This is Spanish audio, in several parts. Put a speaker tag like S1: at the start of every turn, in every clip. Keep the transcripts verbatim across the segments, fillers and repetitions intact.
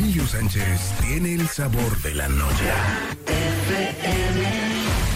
S1: Emilio Sánchez tiene el sabor de la noche. F M.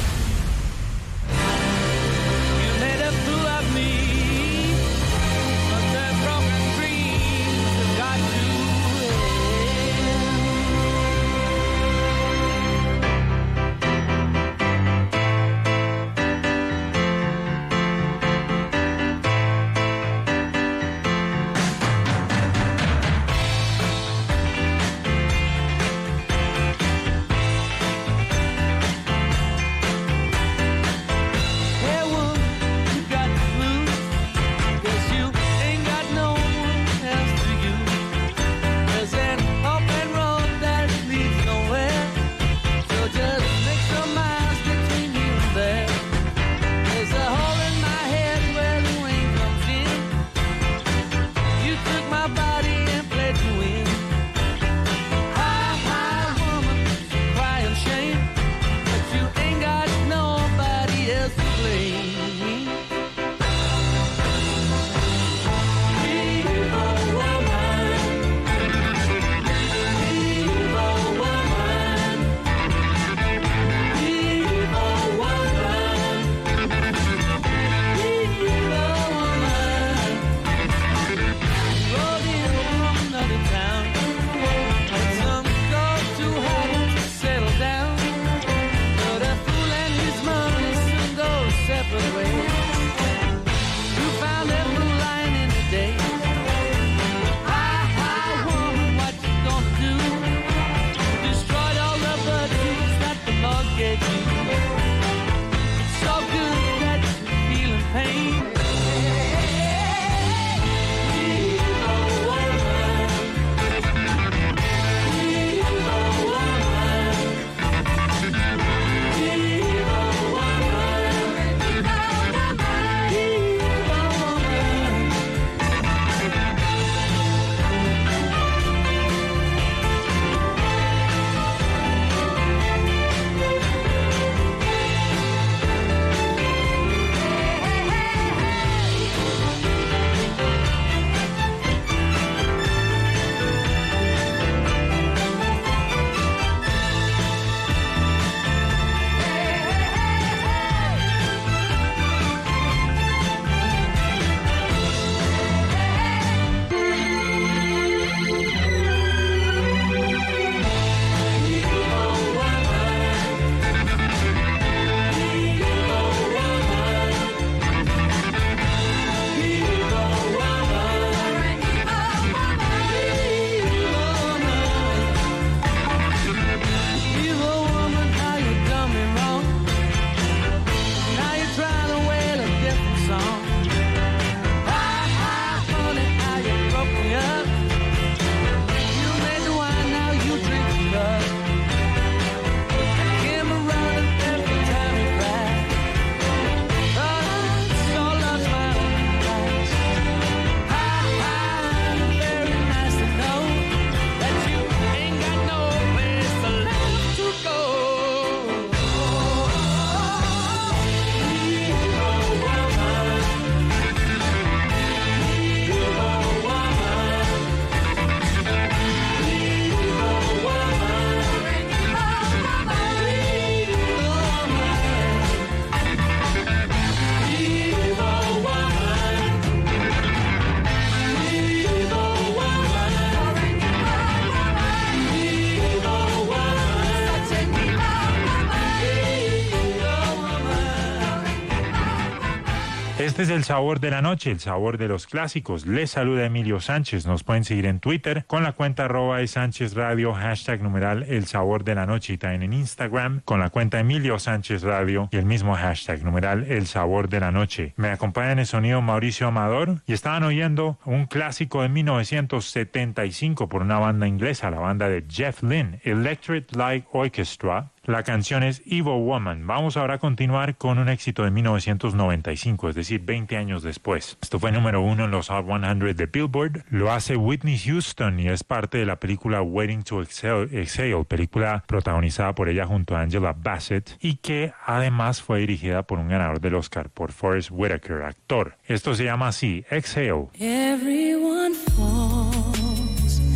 S2: Este es el sabor de la noche, el sabor de los clásicos. Les saluda Emilio Sánchez. Nos pueden seguir en Twitter con la cuenta arroba de Sánchez Radio, hashtag numeral el sabor de la noche, y también en Instagram con la cuenta Emilio Sánchez Radio y el mismo hashtag numeral el sabor de la noche. Me acompaña en el sonido Mauricio Amador y estaban oyendo un clásico de mil novecientos setenta y cinco por una banda inglesa, la banda de Jeff Lynne, Electric Light Orchestra. La canción es Evil Woman. Vamos ahora a continuar con un éxito de mil novecientos noventa y cinco, es decir, veinte años después. Esto fue número uno en los Hot cien de Billboard. Lo hace Whitney Houston y es parte de la película Waiting to Exhale, Exhale, película protagonizada por ella junto a Angela Bassett y que además fue dirigida por un ganador del Oscar, por Forest Whitaker, actor. Esto se llama así, Exhale.
S3: Everyone falls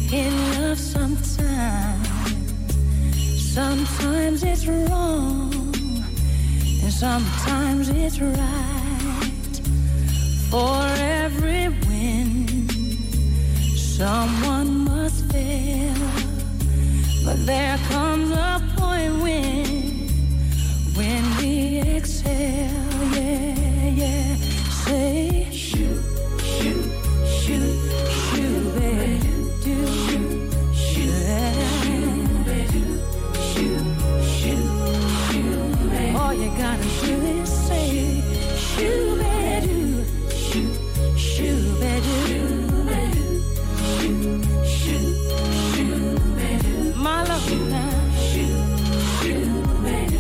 S3: in love sometimes. Sometimes it's wrong, and sometimes it's right. For every win, someone must fail. But there comes a point when, when we exhale, yeah, yeah. Say, shoot, shoot, shoot, shoot, baby, do, shoot, shoot, shoot, shoot, baby. All you gotta do is say, shoot, baby, shoot, shoot, baby, shoot, shoot, shoot, baby. My love now, shoot, shoot, baby.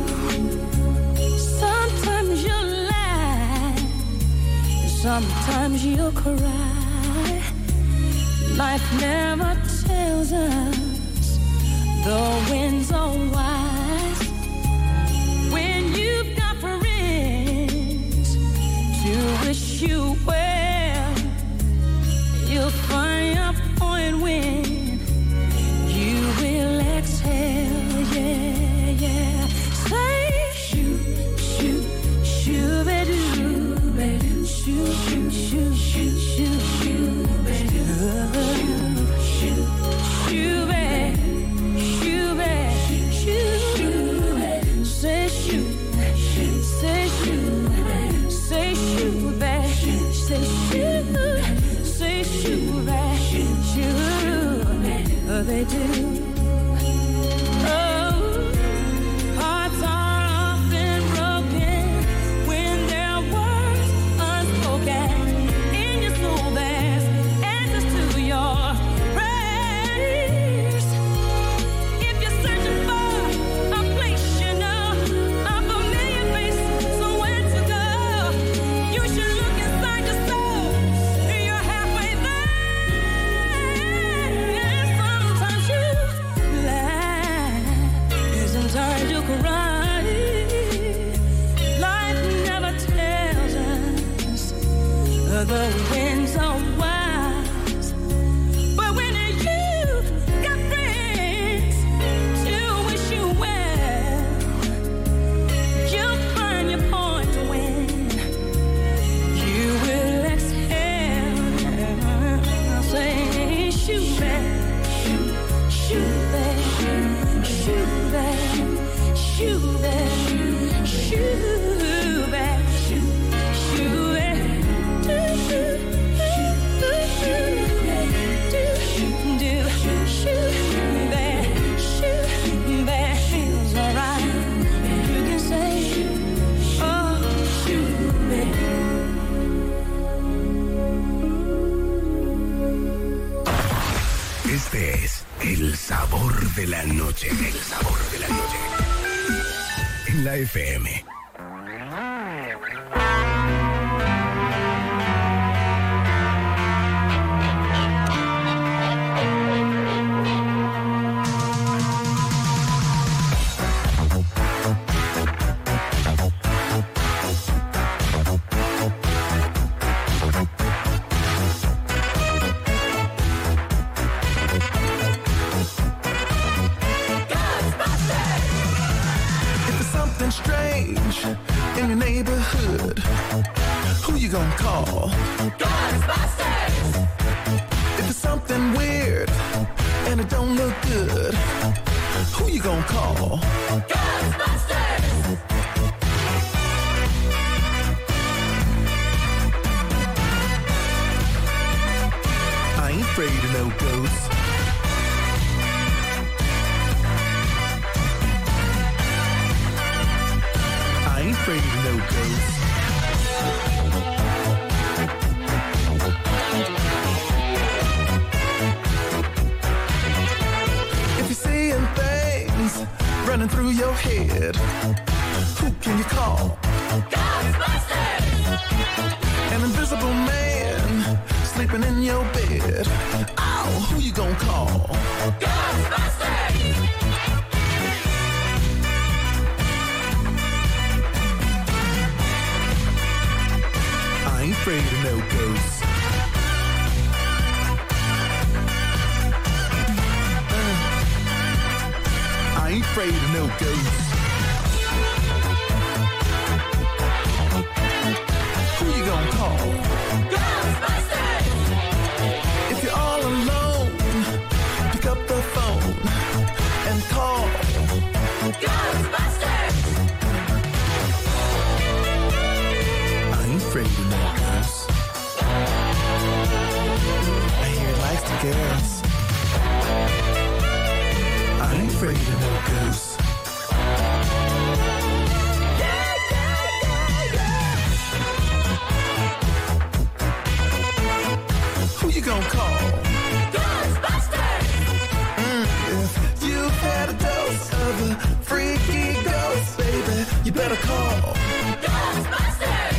S3: Sometimes you lie, sometimes you'll cry. Life never tells us the winds are wise. When you've got friends to wish you well, you'll find a point when you will exhale, yeah, yeah. Say, shoot, shoot, shoot, baby, baby, shoot, shoot, shoot, shoot, shoot, shoot, baby, shoot, shoot, baby, shoot, baby, shoot, say shoot, say shoot, say shoot, baby, say shoot, say shoot, baby, shoot, oh, they do. The winds are wise, but when you've got friends to wish you well, you'll find your point when you will exhale. Say, shoot back, shoot, shoot back, shoot back, shoot back, shoot back, shoot, shoot back.
S1: Este es el sabor de la noche, el sabor de la noche. En la F M.
S4: In your neighborhood, who you gonna call? Ghostbusters! If it's something weird and it don't look good, who you gonna call? Ghostbusters! I ain't afraid of no ghosts. I ain't afraid of no ghosts. If you're seeing things running through your head, who can you call? Ghostbusters! An invisible man sleeping in your bed. Oh, who you gonna call? Ghostbusters! I ain't afraid of no ghosts. I ain't afraid of no ghosts. Who you gonna call?
S3: Ghostbusters!
S4: If you're all alone, pick up the phone and call
S3: Ghostbusters!
S4: I ain't afraid of no ghosts. I hear it likes the girls. I ain't afraid of no ghosts.
S3: Yeah, yeah, yeah, yeah!
S4: Who you gonna call?
S3: Ghostbusters!
S4: Mm, if you've had a dose of a freaky ghost, baby, you better call
S3: Ghostbusters!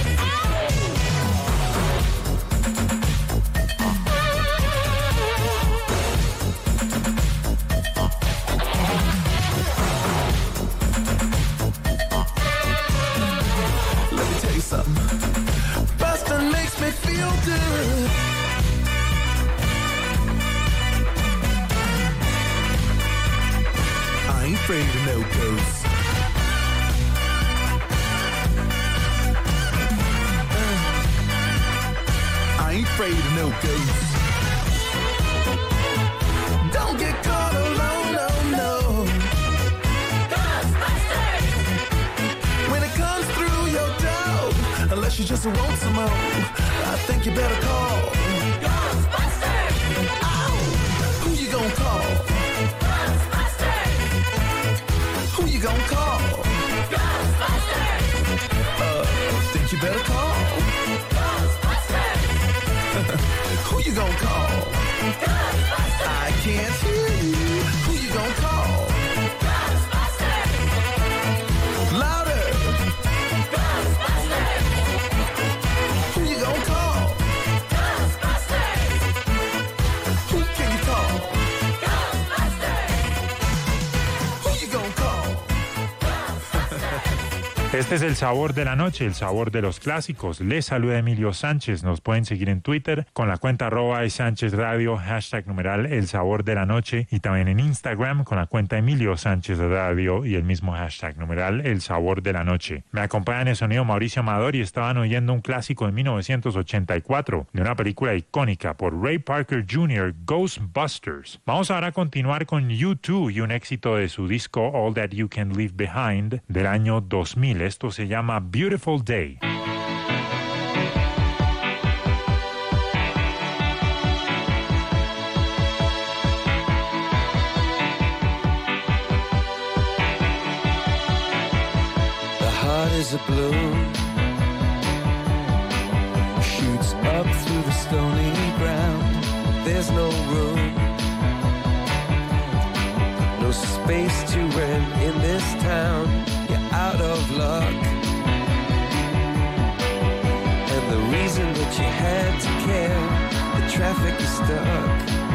S4: Let me tell you something. Bustin' makes me feel good. I ain't afraid of no ghosts. Uh, I ain't afraid of no ghosts. Don't get caught alone, no, no.
S3: Ghostbusters!
S4: When it comes through your door, unless you just want some more, I think you better call.
S3: Ghostbusters!
S4: Oh, who you gonna call?
S3: Ghostbusters!
S4: Who you gonna call?
S3: Ghostbusters!
S4: Uh, think you better call.
S3: Ghostbusters!
S4: Who you gonna call?
S3: Ghostbusters!
S4: I can't hear you. Who you gonna call?
S3: Ghostbusters!
S4: Louder.
S3: Ghostbusters!
S4: Who you gonna call?
S3: Ghostbusters!
S4: Who can you call?
S3: Ghostbusters!
S4: Who you gonna call?
S2: Este es el sabor de la noche, el sabor de los clásicos. Les saluda Emilio Sánchez. Nos pueden seguir en Twitter con la cuenta arroba de Sánchez Radio, hashtag numeral el sabor de la noche, y también en Instagram con la cuenta Emilio Sánchez Radio y el mismo hashtag numeral el sabor de la noche. Me acompaña en el sonido Mauricio Amador y estaban oyendo un clásico de mil novecientos ochenta y cuatro de una película icónica por Ray Parker junior, Ghostbusters. Vamos ahora a continuar con U dos y un éxito de su disco All That You Can Leave Behind del año dos mil. Esto se llama Beautiful Day.
S5: The heart is a balloon, shoots up through the stony ground. There's no room, no space to rent in this town. You're out of luck, and the reason that you had to care, the traffic is stuck,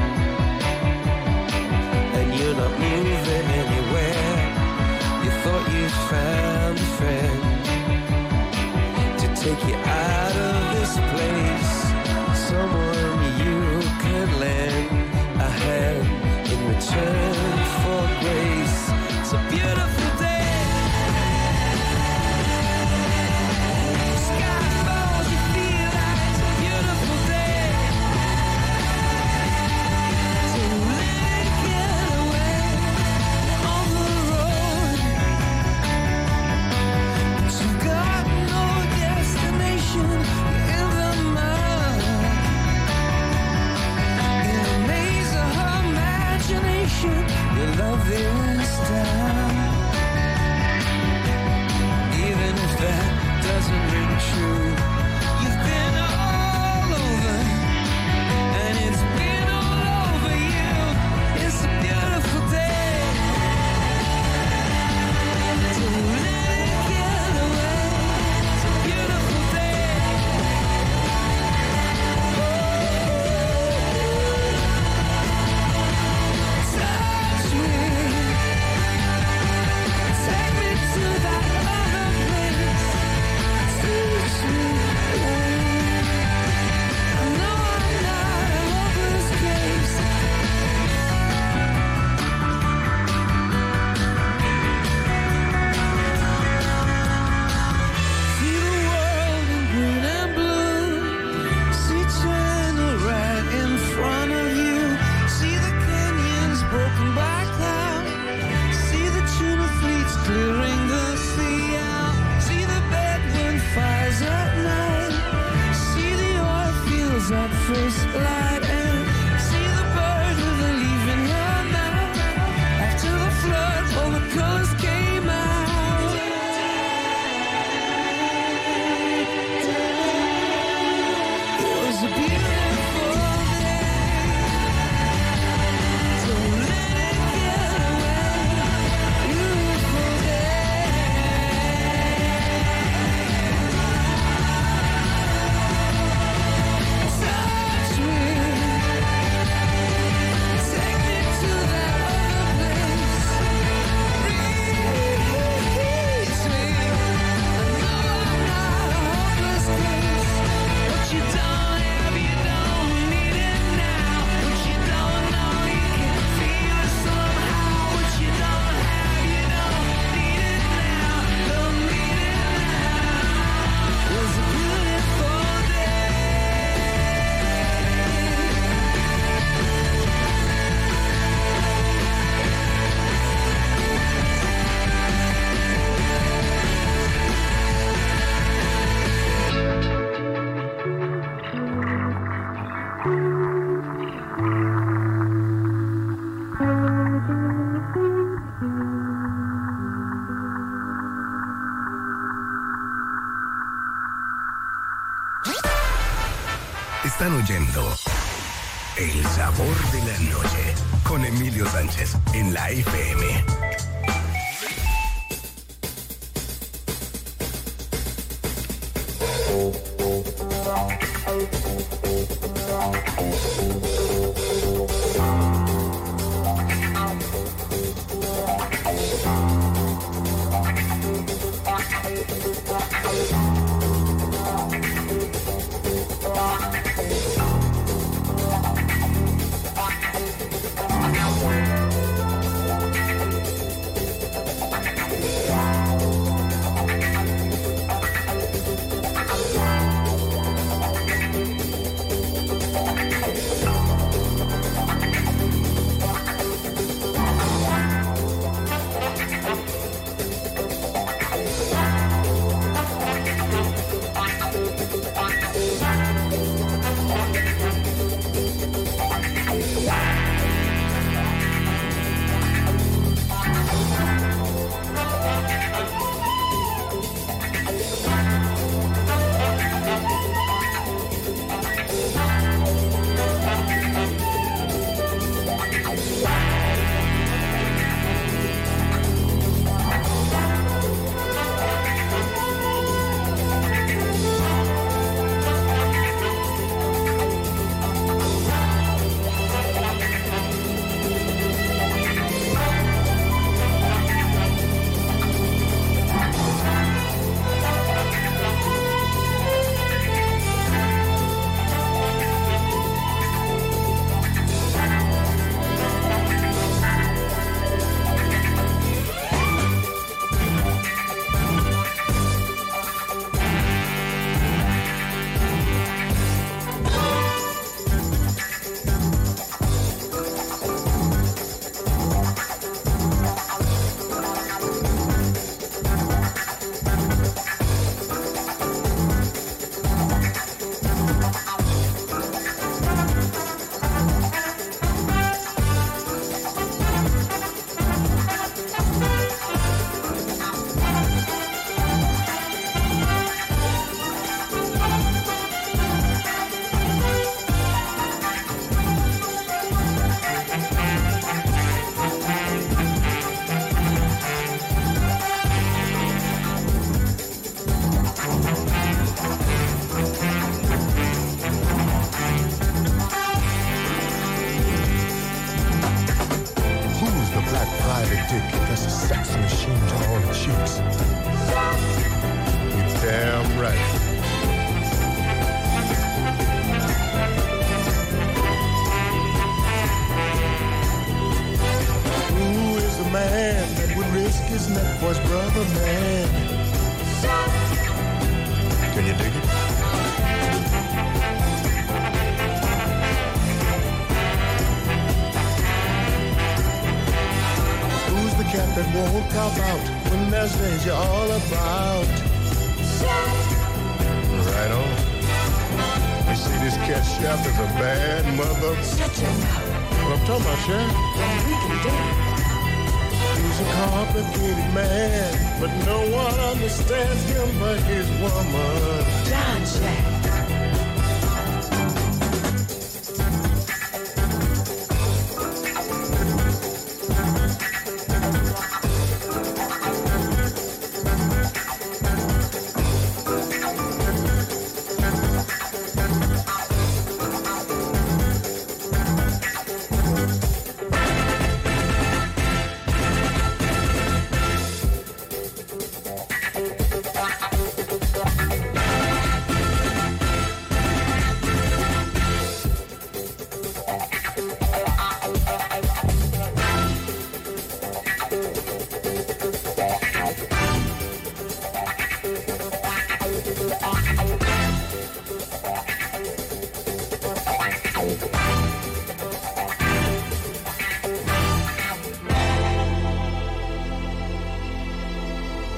S5: and you're not moving anywhere. You thought you'd found a friend to take you out of this place, someone you can lend a hand in return for grace. It's a beautiful day. Sky falls, you feel like it's a beautiful day. So let it get away on the road. But you've got no destination in the mind. In a maze of her imagination, your love is down. Even if that doesn't ring true, you've been all over, and it's been all over you. It's a beautiful day. So let it get away. It's a beautiful day. Touch me, take me to that other place. Teach me
S1: Están oyendo El Sabor de la Noche con Emilio Sánchez en la F M.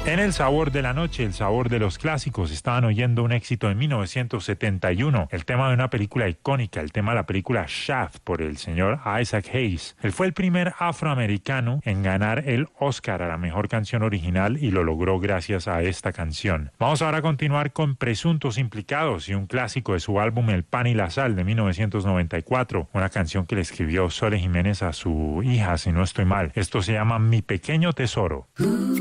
S2: En el sabor de la noche, el sabor de los clásicos, estaban oyendo un éxito de mil novecientos setenta y uno, el tema de una película icónica, el tema de la película Shaft por el señor Isaac Hayes. Él fue el primer afroamericano en ganar el Oscar a la mejor canción original y lo logró gracias a esta canción. Vamos ahora a continuar con Presuntos Implicados y un clásico de su álbum El Pan y la Sal de mil novecientos noventa y cuatro, una canción que le escribió Sole Jiménez a su hija, si no estoy mal. Esto se llama Mi Pequeño Tesoro.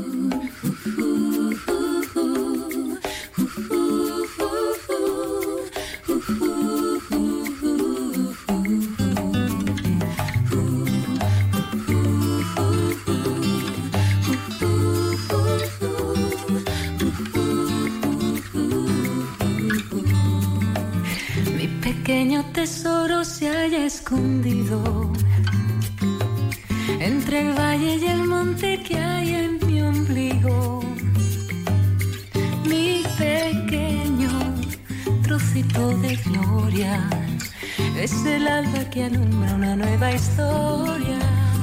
S6: Mi pequeño tesoro se halla escondido entre el valle y el monte que hay en mi ombligo. Mi pequeño trocito de gloria es el alba que alumbra una nueva historia.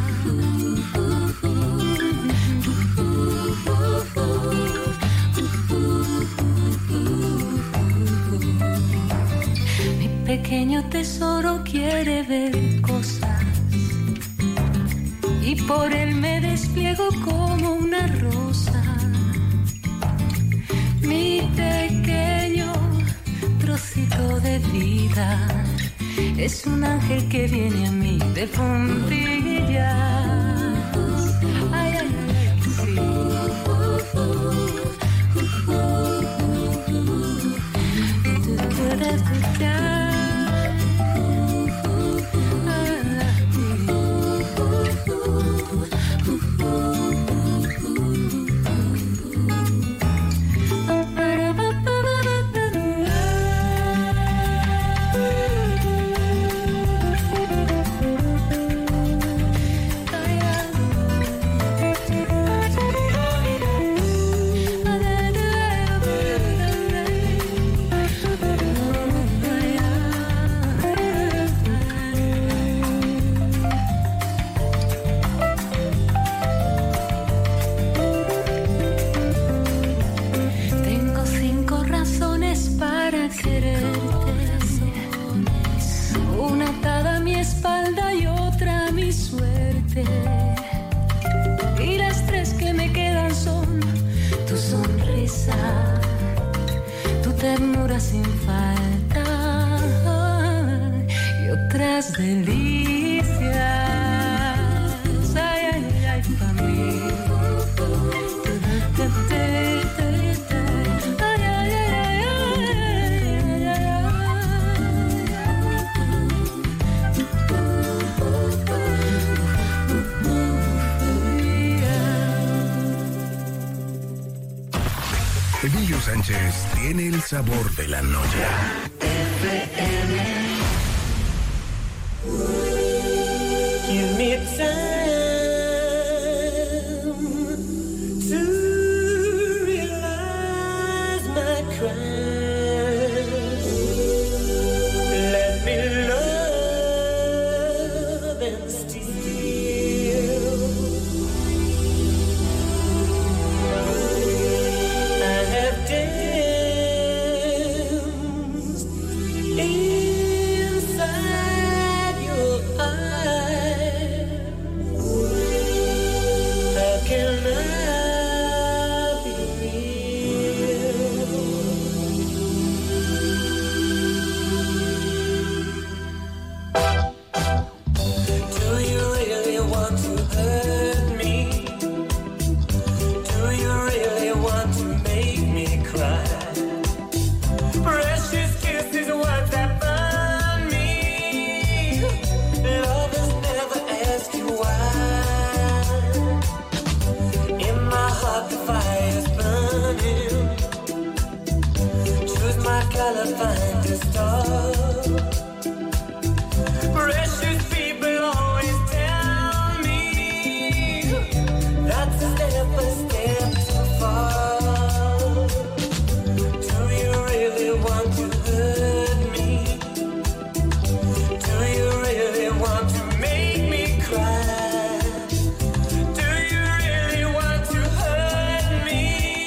S6: Mi pequeño tesoro quiere ver cosas y por él me despliego como una rosa. Mi pequeño trocito de vida es un ángel que viene a mí de puntillas. Ay, ay, ay, sí. Y las tres que me quedan son tu sonrisa, tu ternura sin falta y otras delicias. Ay, ay, ay, pa' mí.
S1: Emilio Sánchez tiene el sabor de la noche.
S5: Give me time to realize my crimes. Let me love and steal. I have danced inside your eyes. How can I be real? Do you really want to hurt me? Do you really want to make me cry? Precious kisses, what that burn me. Lovers never ask you why. In my heart the fire's burning. Choose my color, find a star. Precious people always tell me that's a step, a step too far. Do you really want to hurt me? Do you really want to make me cry? Do you really want to hurt me?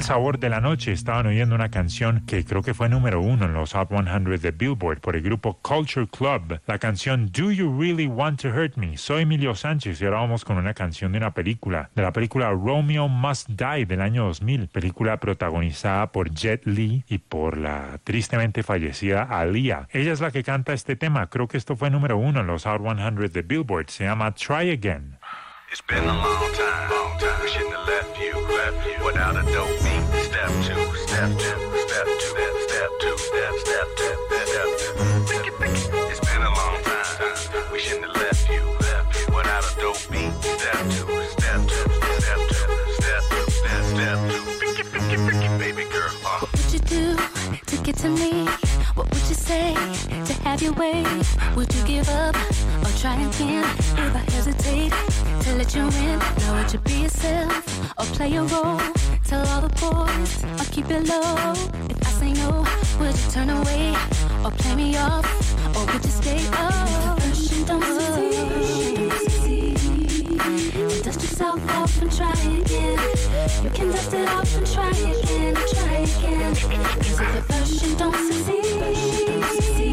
S2: el sabor de la noche estaban oyendo una canción que creo que fue número uno en los Hot cien de Billboard por el grupo Culture Club. La canción Do You Really Want to Hurt Me? Soy Emilio Sánchez y ahora vamos con una canción de una película, de la película Romeo Must Die del año dos mil, película protagonizada por Jet Li y por la tristemente fallecida Aaliyah. Ella es la que canta este tema, creo que esto fue número uno en los Hot cien de Billboard, se llama Try Again.
S7: It's been a long time, long time. We shouldn't have left you, left you without a dope beat. Step two, step two, step two, step, step two, step, step two, step two. It's been a long time. We shouldn't have left you, left you without a dope beat. Step two, step two, step two, step two, step, step two. Baby girl, uh.
S6: What would you do to get to me? What would you say to have your way? Would you give up or try again? If I hesitate to let you in, now would you be yourself or play a role? Tell all the boys or keep it low. If I say no, would you turn away or play me off? Or would you stay? Oh, first don't succeed. Then dust yourself off and try again. You can dust it off and try again, try again. Cause if at first you don't succeed,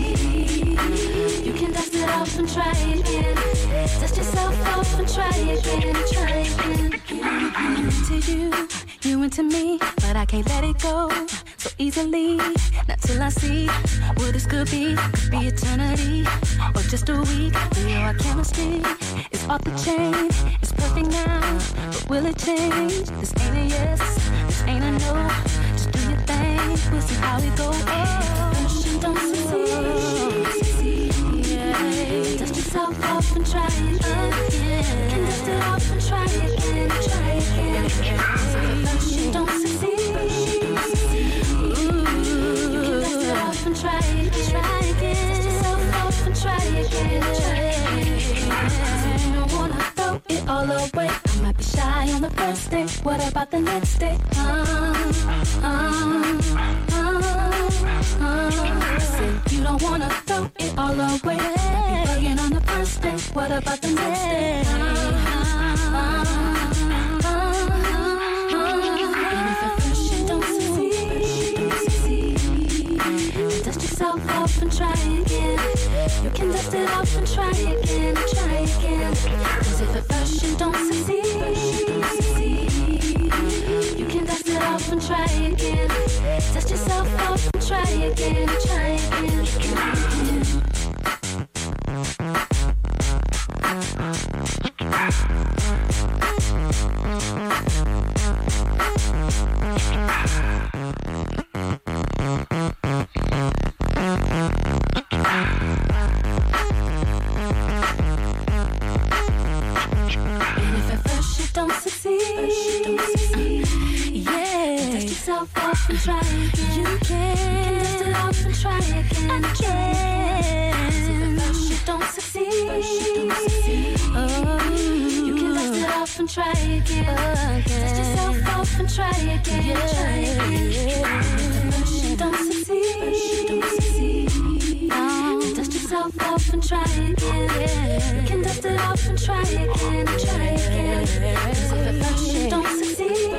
S6: you can dust it off and try again. Dust yourself off and try again, try again. I'm into you, you into me, but I can't let it go so easily. Not till I see what this could be. Could be eternity or just a week. We know our chemistry is off the chain. It's perfect now, but will it change? This ain't a yes, this ain't a no. Just do your thing, we'll see how it goes. Oh, first don't succeed. Yeah. Dust yourself off and try again. You can dust it off and try again, try again. First don't succeed. Ooh, you can dust it off and try again, try again. Dust yourself off and try again, try again. You don't wanna throw it all away. I might be shy on the first day. What about the next day? Uh, uh, uh, uh. Say you don't wanna throw it all away. Be bugging on the first day. What about the next day? Uh, uh, uh, uh. And if at first you don't succeed, then dust yourself off and try again. You can dust it off and try again, try again. Cause if at first you don't succeed, you can dust it off and try again. Dust yourself off and try again, try again, try again. Off and try again. You can dust it off and try again, again. If at first you don't succeed, oh, you can dust it off and try again. Dust yourself off and try again, try again. If at first you don't succeed, oh, dust yourself off and try again. You can dust it off and try again, try again. Cause if at first you don't succeed,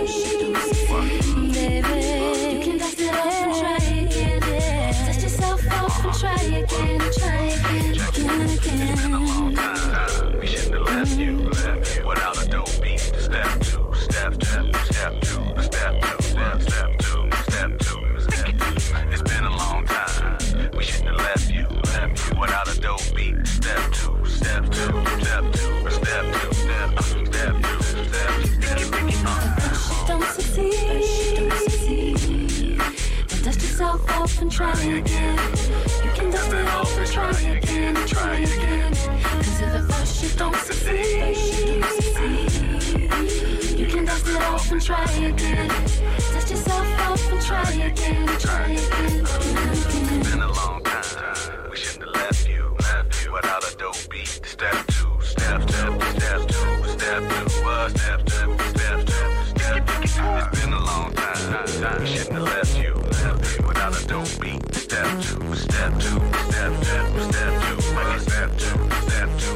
S6: baby, you can dust it off and try again. Dust yourself off and try again, try again, again, again.
S7: We shouldn't have left you, left you without a dope beat. Step two, step two, step two, step two, step, step two, step two, step two. It's been a long time. We shouldn't have left you, left you without a dope beat. Step two, step two, step two, step two, step two, step two, step, step.
S6: Don't succeed, don't succeed. Then dust yourself off and try again. You can dust it off and try again, try again. Cause if at first you don't succeed, you can dust it off and try again. Dust yourself off and try again, try again.
S7: It's been a long time. We shouldn't have left you, left you without a dope beat. Step two, step two, step two, step two, uh, step two, step two, step two. It's been a long time. We shouldn't have left you, left you without a dope beat. Step two, step two, step two, step two, uh, step two, step two.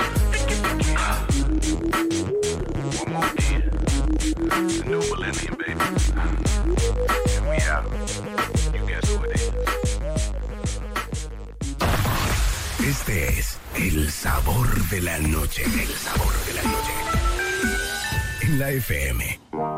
S7: One more again. It's the new millennium, baby.
S1: El sabor de la noche. El sabor de la noche. En la F M.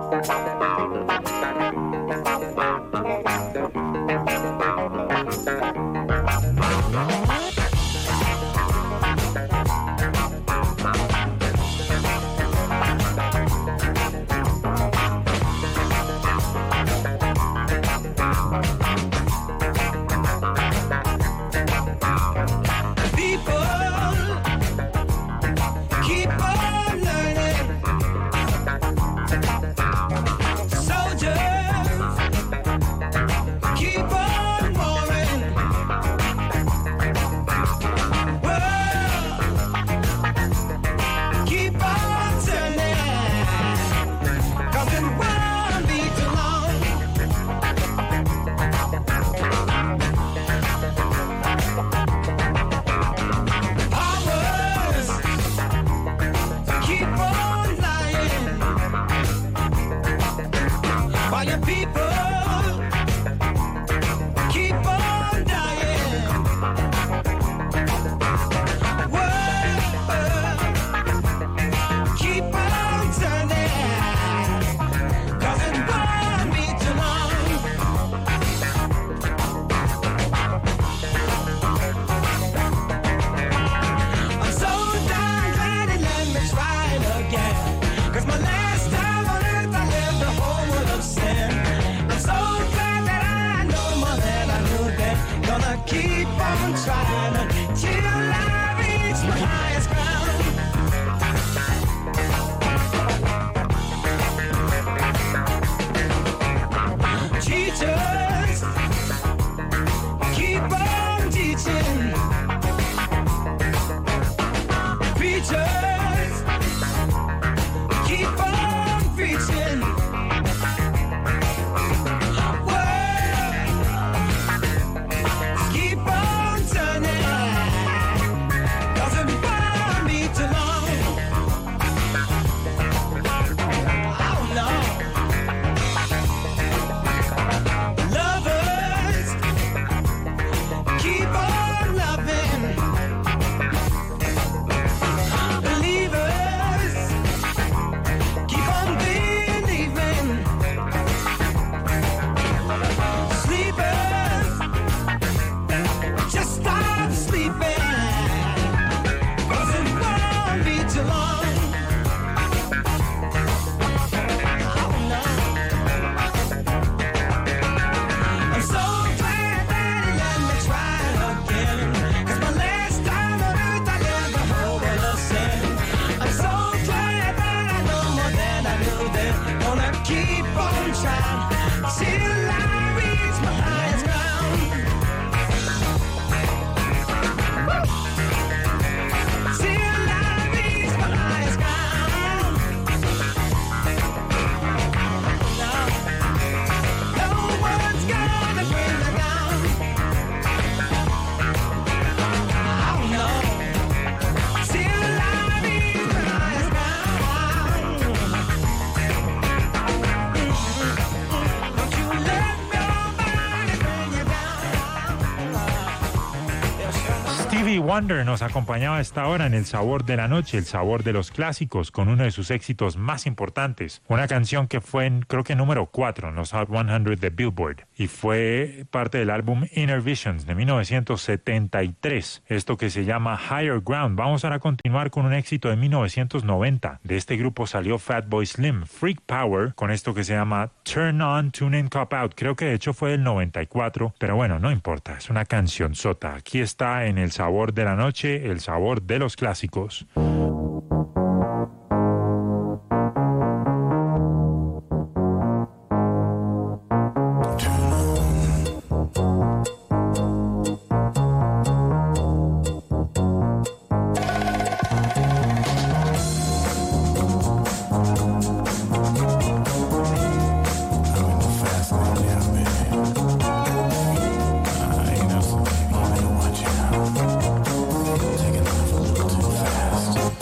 S2: Wonder nos acompañaba a esta hora en El Sabor de la Noche, el sabor de los clásicos, con uno de sus éxitos más importantes. Una canción que fue, en, creo que número cuatro en los Hot cien de Billboard. Y fue parte del álbum Inner Visions de mil novecientos setenta y tres. Esto que se llama Higher Ground. Vamos ahora a continuar con un éxito de mil novecientos noventa. De este grupo salió Fatboy Slim, Freak Power, con esto que se llama Turn On, Tune In, Cop Out. Creo que de hecho fue del noventa y cuatro. Pero bueno, no importa. Es una canción sota. Aquí está en El Sabor de la Noche, el sabor de los clásicos.
S4: Taking off a little too fast.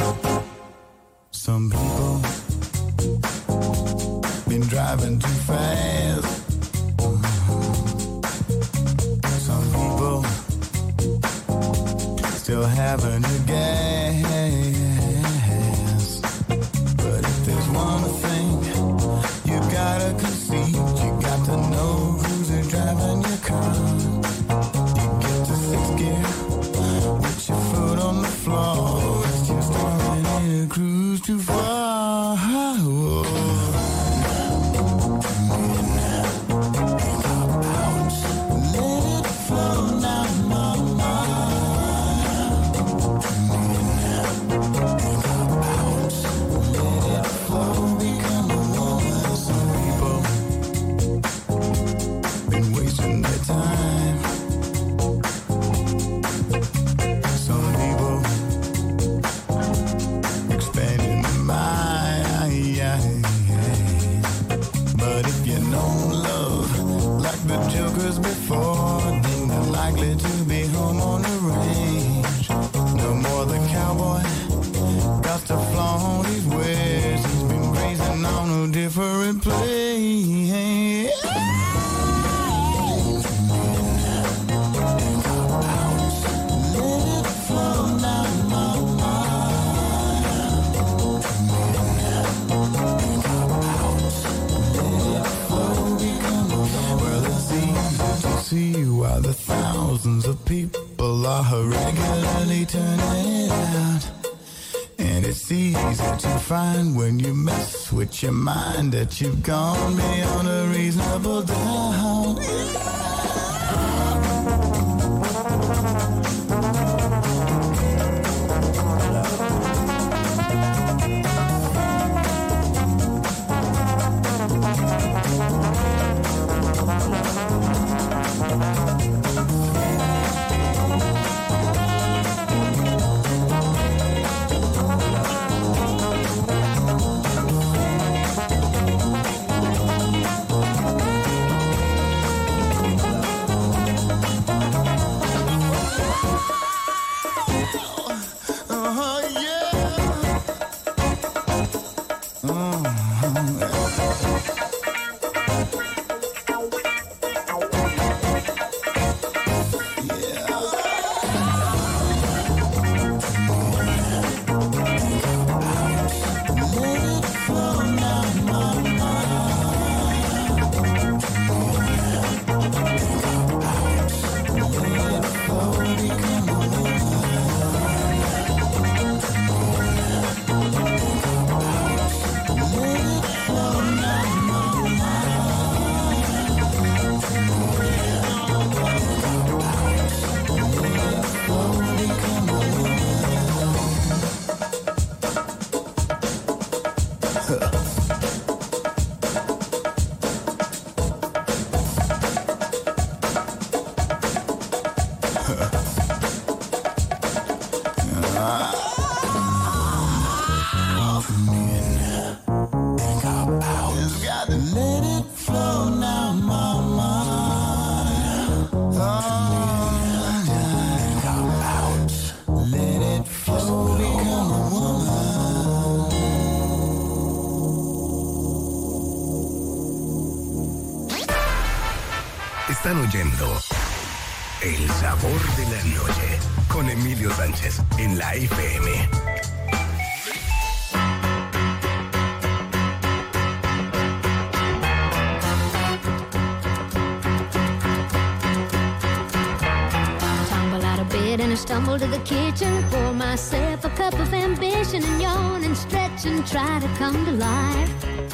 S4: having a gas. But if there's one thing you gotta concede, you got to know who's driving your car. You get to sixth gear with your foot on the floor. It's just starting in a cruise too far. Whoa. Before, then they're likely to be home on the range. No more the cowboy got to flaunt his wares. He's been raising on a different place. See why the thousands of people are regularly turning it out. And it's easy to find when you mess with your mind that you've gone beyond a reasonable doubt.
S1: Están oyendo El Sabor de la Noche con Emilio Sánchez en la F M.
S6: Tumble out of bed and I stumble to the kitchen, pour myself a cup of ambition and yawn and stretch and try to come to life.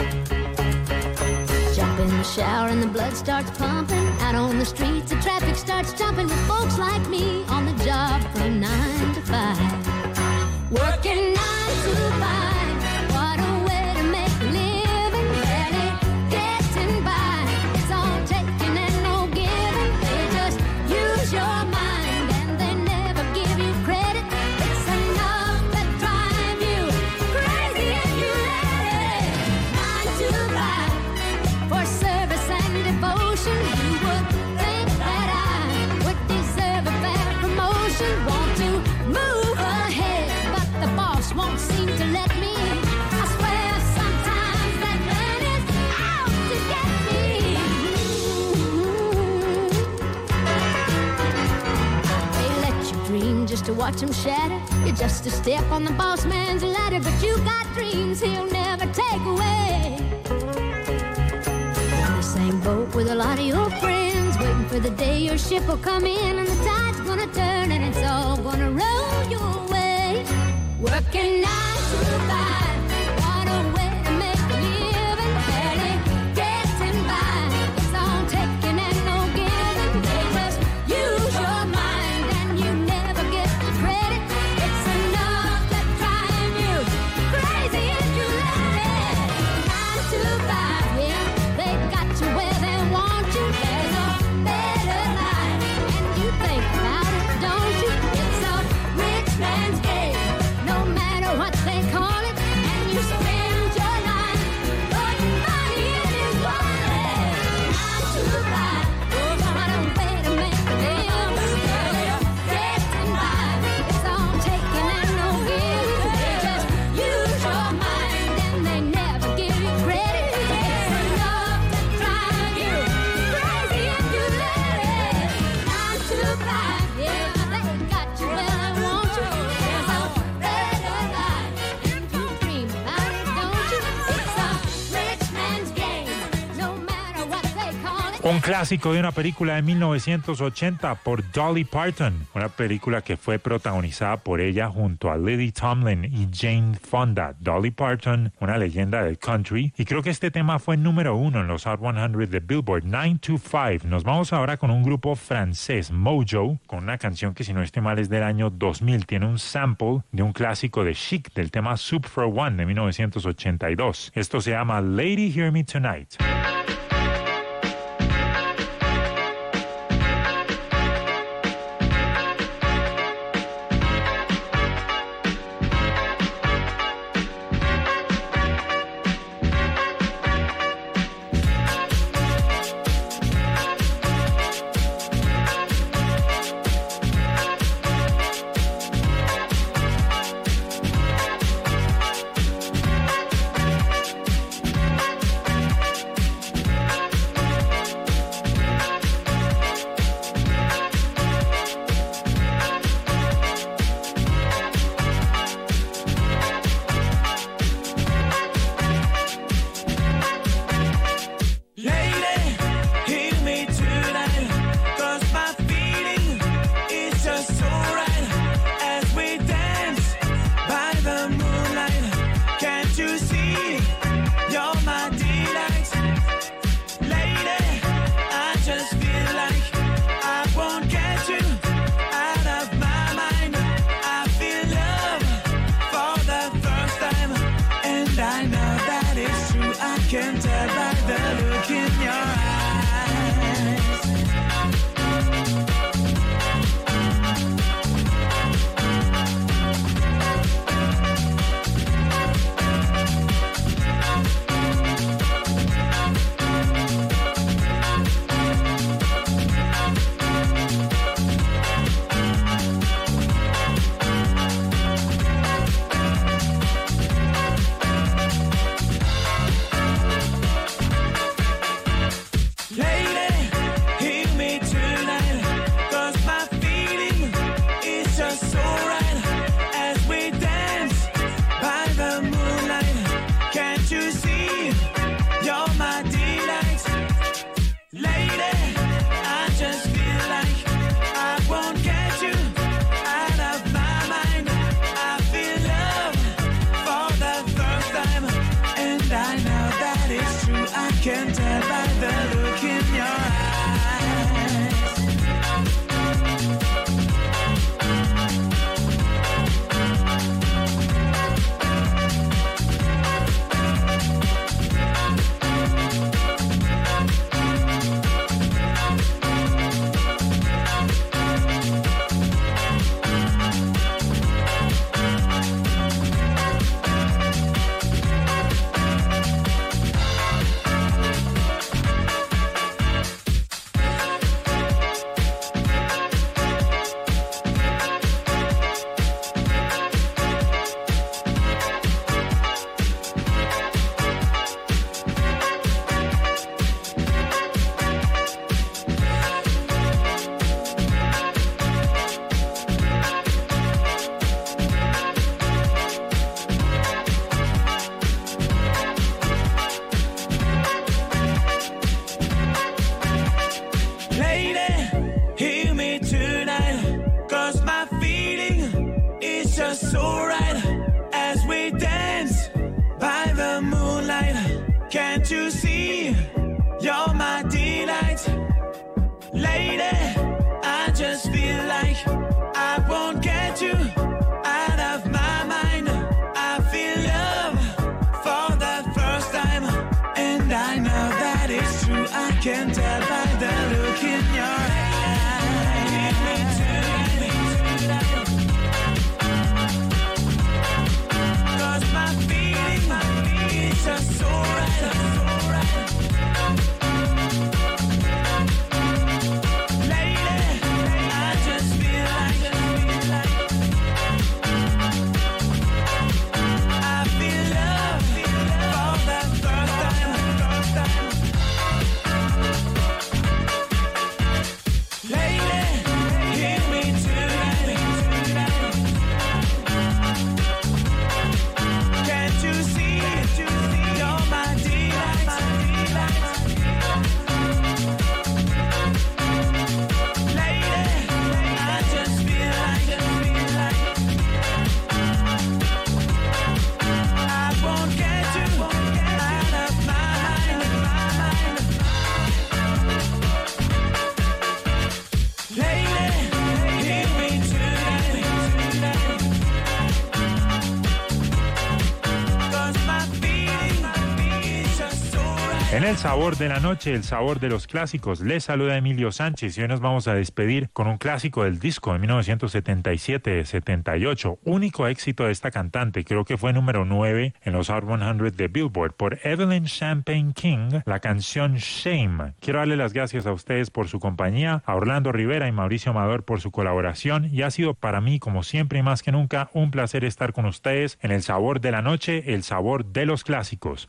S6: Jump in the shower and the blood starts pumping. Out on the streets, the traffic starts jumping with folks like me on the job from nine to five. Working nine to five, what a way to make a living. Barely getting by, it's all taking and no giving. They just use your mind and they never give you credit. It's enough that drive you crazy if you let it. Nine to five. For service and devotion, you would think that I would deserve a better promotion. to watch him shatter. You're just a step on the boss man's ladder, but you got dreams he'll never take away. In the same boat with a lot of your friends, waiting for the day your ship will come in and the tide's gonna turn and it's all gonna roll your way. Working nine to five, what a way to make a living, barely getting by. It's all taking and no giving. They just use your mind and you never get the credit. It's enough to drive you crazy if you let it. Nine to five, yeah, they got you where they want you. There's a better life, and you think about it, don't you? It's a rich man's game, no matter what they call it, and you spend your life putting money in his wallet. Nine to five, what a way to make a living, getting by. It's all taking and no giving. They just use your mind and they never give you credit. It's enough to drive you crazy if you let it. Nine to five, yeah, they got you where they want you. There's a better life if you dream about it, don't you? It's a rich man's game, no matter what they call it.
S2: Un clásico de una película de mil novecientos ochenta por Dolly Parton, una película que fue protagonizada por ella junto a Lily Tomlin y Jane Fonda. Dolly Parton, una leyenda del country, y creo que este tema fue número uno en los Hot cien de Billboard. Nine to five. Nos vamos ahora con un grupo francés, Mojo, con una canción que, si no estoy mal, es del año dos mil. Tiene un sample de un clásico de Chic del tema Soup for One de mil novecientos ochenta y dos. Esto se llama Lady Hear Me Tonight. En el sabor de la noche, el sabor de los clásicos, les saluda Emilio Sánchez y hoy nos vamos a despedir con un clásico del disco de mil novecientos setenta y siete setenta y ocho, único éxito de esta cantante, creo que fue número nueve en los Hot cien de Billboard, por Evelyn Champagne King, la canción Shame. Quiero darle las gracias a ustedes por su compañía, a Orlando Rivera y Mauricio Amador por su colaboración, y ha sido para mí, como siempre y más que nunca, un placer estar con ustedes en el sabor de la noche, el sabor de los clásicos.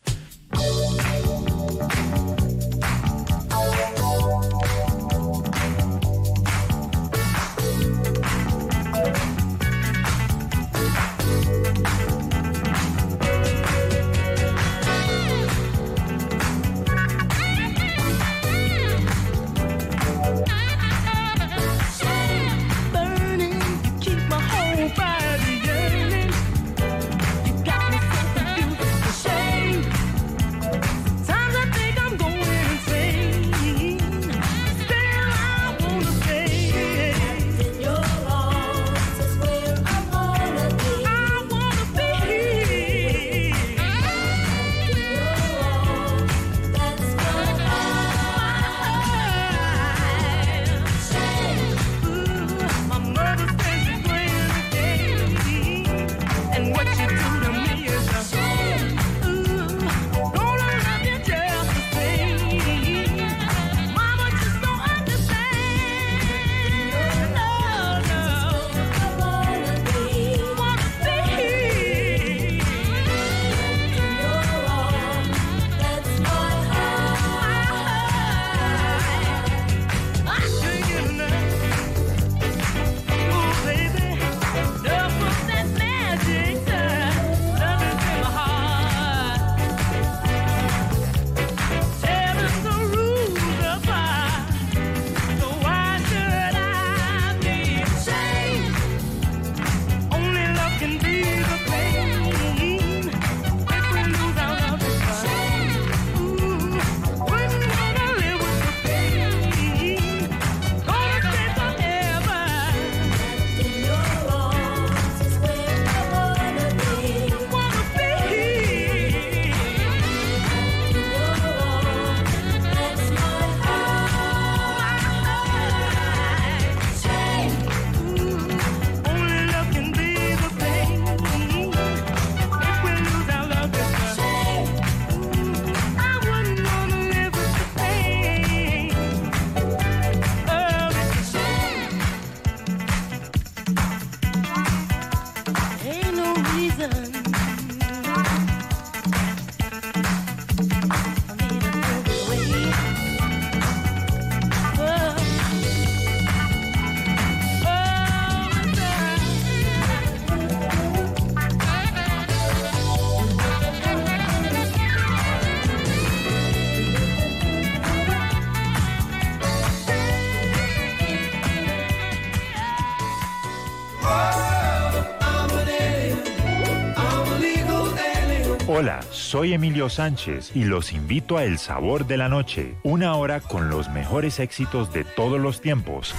S2: Hola, soy Emilio Sánchez y los invito a El Sabor de la Noche, una hora con los mejores éxitos de todos los tiempos.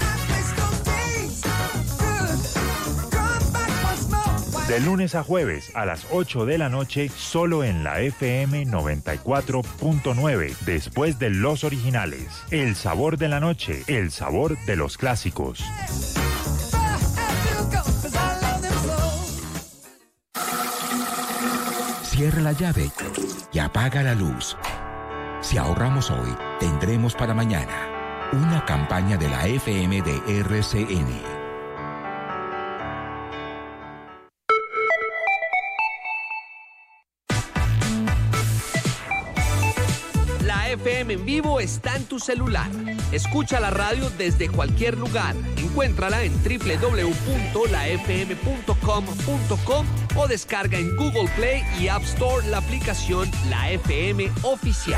S2: De lunes a jueves a las ocho de la noche, solo en la F M noventa y cuatro punto nueve, después de los originales. El Sabor de la Noche, el sabor de los clásicos.
S8: Cierra la llave y apaga la luz. Si ahorramos hoy, tendremos para mañana. Una campaña de la F M de R C N.
S9: La F M en vivo está en tu celular. Escucha la radio desde cualquier lugar. Encuéntrala en doble u doble u doble u punto la f m punto com punto co o descarga en Google Play y App Store la aplicación La F M Oficial.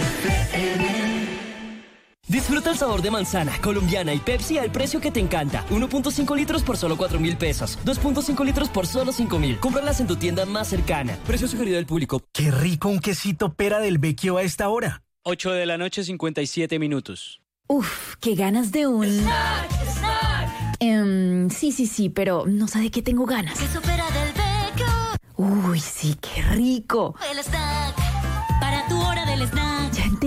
S10: Disfruta el sabor de manzana, colombiana y Pepsi al precio que te encanta. uno punto cinco litros por solo cuatro mil pesos. dos punto cinco litros por solo cinco mil. Cómpralas en tu tienda más cercana. Precio sugerido del público.
S11: Qué rico un quesito pera del Vecchio a esta hora.
S12: ocho de la noche, cincuenta y siete minutos.
S13: Uf, qué ganas de un...
S3: Snack, snack.
S13: Um, sí, sí, sí, pero no sé de qué tengo ganas.
S3: Queso pera del Vecchio.
S13: Uy, sí, qué rico.
S3: El snack. Para tu hora del snack.
S13: Ya entendí.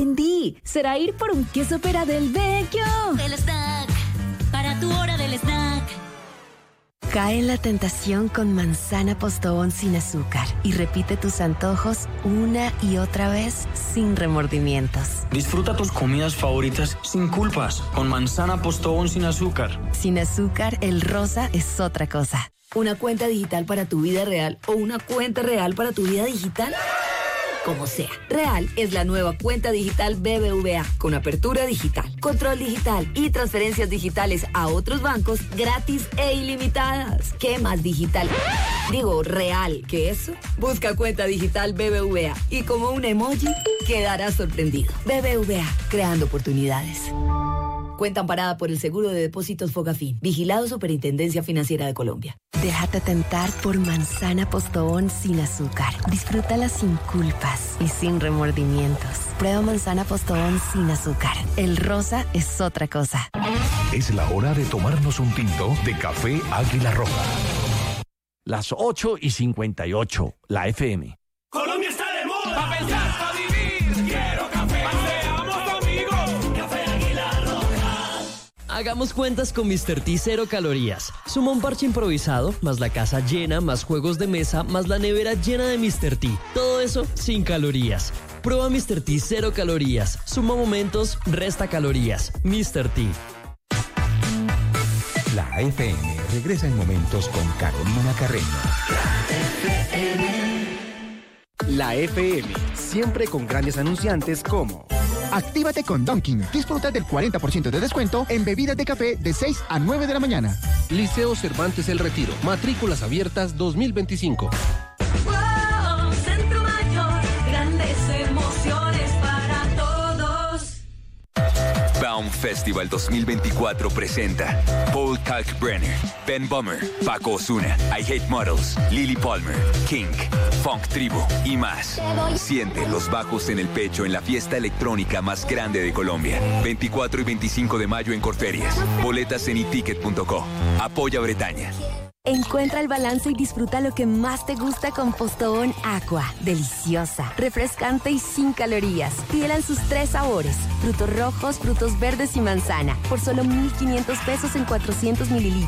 S13: sí, será ir por un queso pera del Vecchio.
S3: El snack, para tu hora del snack.
S14: Cae en la tentación con manzana postobón sin azúcar y repite tus antojos una y otra vez sin remordimientos.
S15: Disfruta tus comidas favoritas sin culpas con manzana postobón sin azúcar.
S14: Sin azúcar, el rosa es otra cosa.
S13: ¿Una cuenta digital para tu vida real o una cuenta real para tu vida digital? Como sea, Real es la nueva cuenta digital B B V A con apertura digital, control digital y transferencias digitales a otros bancos gratis e ilimitadas. ¿Qué más digital? Digo, real que eso. Busca cuenta digital B B V A y como un emoji quedarás sorprendido. B B V A, creando oportunidades. Cuenta amparada por el Seguro de Depósitos Fogafín. Vigilado Superintendencia Financiera de Colombia.
S14: Déjate tentar por manzana postobón sin azúcar. Disfrútala sin culpas y sin remordimientos. Prueba manzana postobón sin azúcar. El rosa es otra cosa.
S1: Es la hora de tomarnos un tinto de café Águila Roja.
S16: Las ocho y cincuenta y ocho, la F M.
S17: Colombia está de moda. Pa' pensar, pa' vivir. Quiero café. Paseamos amigos. Café Águila Roja.
S10: Hagamos cuentas con mister T cero calorías. Suma un parche improvisado, más la casa llena, más juegos de mesa, más la nevera llena de mister T. Todo eso sin calorías. Prueba mister T cero calorías. Suma momentos, resta calorías. mister T.
S8: La F M regresa en momentos con Carolina Carreño.
S18: La F M, siempre con grandes anunciantes como...
S19: Actívate con Dunkin'. Disfruta del cuarenta por ciento de descuento en bebidas de café de seis a nueve de la mañana.
S20: Liceo Cervantes El Retiro. Matrículas abiertas dos mil veinticinco.
S3: Wow, Centro Mayor, grandes emociones para todos.
S21: Baum Festival dos mil veinticuatro presenta Paul Kalkbrenner, Ben Bummer, Paco Osuna, I Hate Models, Lily Palmer, King, Funk Tribu y más. Siente los bajos en el pecho en la fiesta electrónica más grande de Colombia. veinticuatro y veinticinco de mayo en Corferias. Boletas en iticket punto co. Apoya Bretaña.
S14: Encuentra el balance y disfruta lo que más te gusta con Postobón Aqua. Deliciosa, refrescante y sin calorías. Pídela en sus tres sabores: frutos rojos, frutos verdes y manzana. Por solo mil quinientos pesos en cuatrocientos mililitros.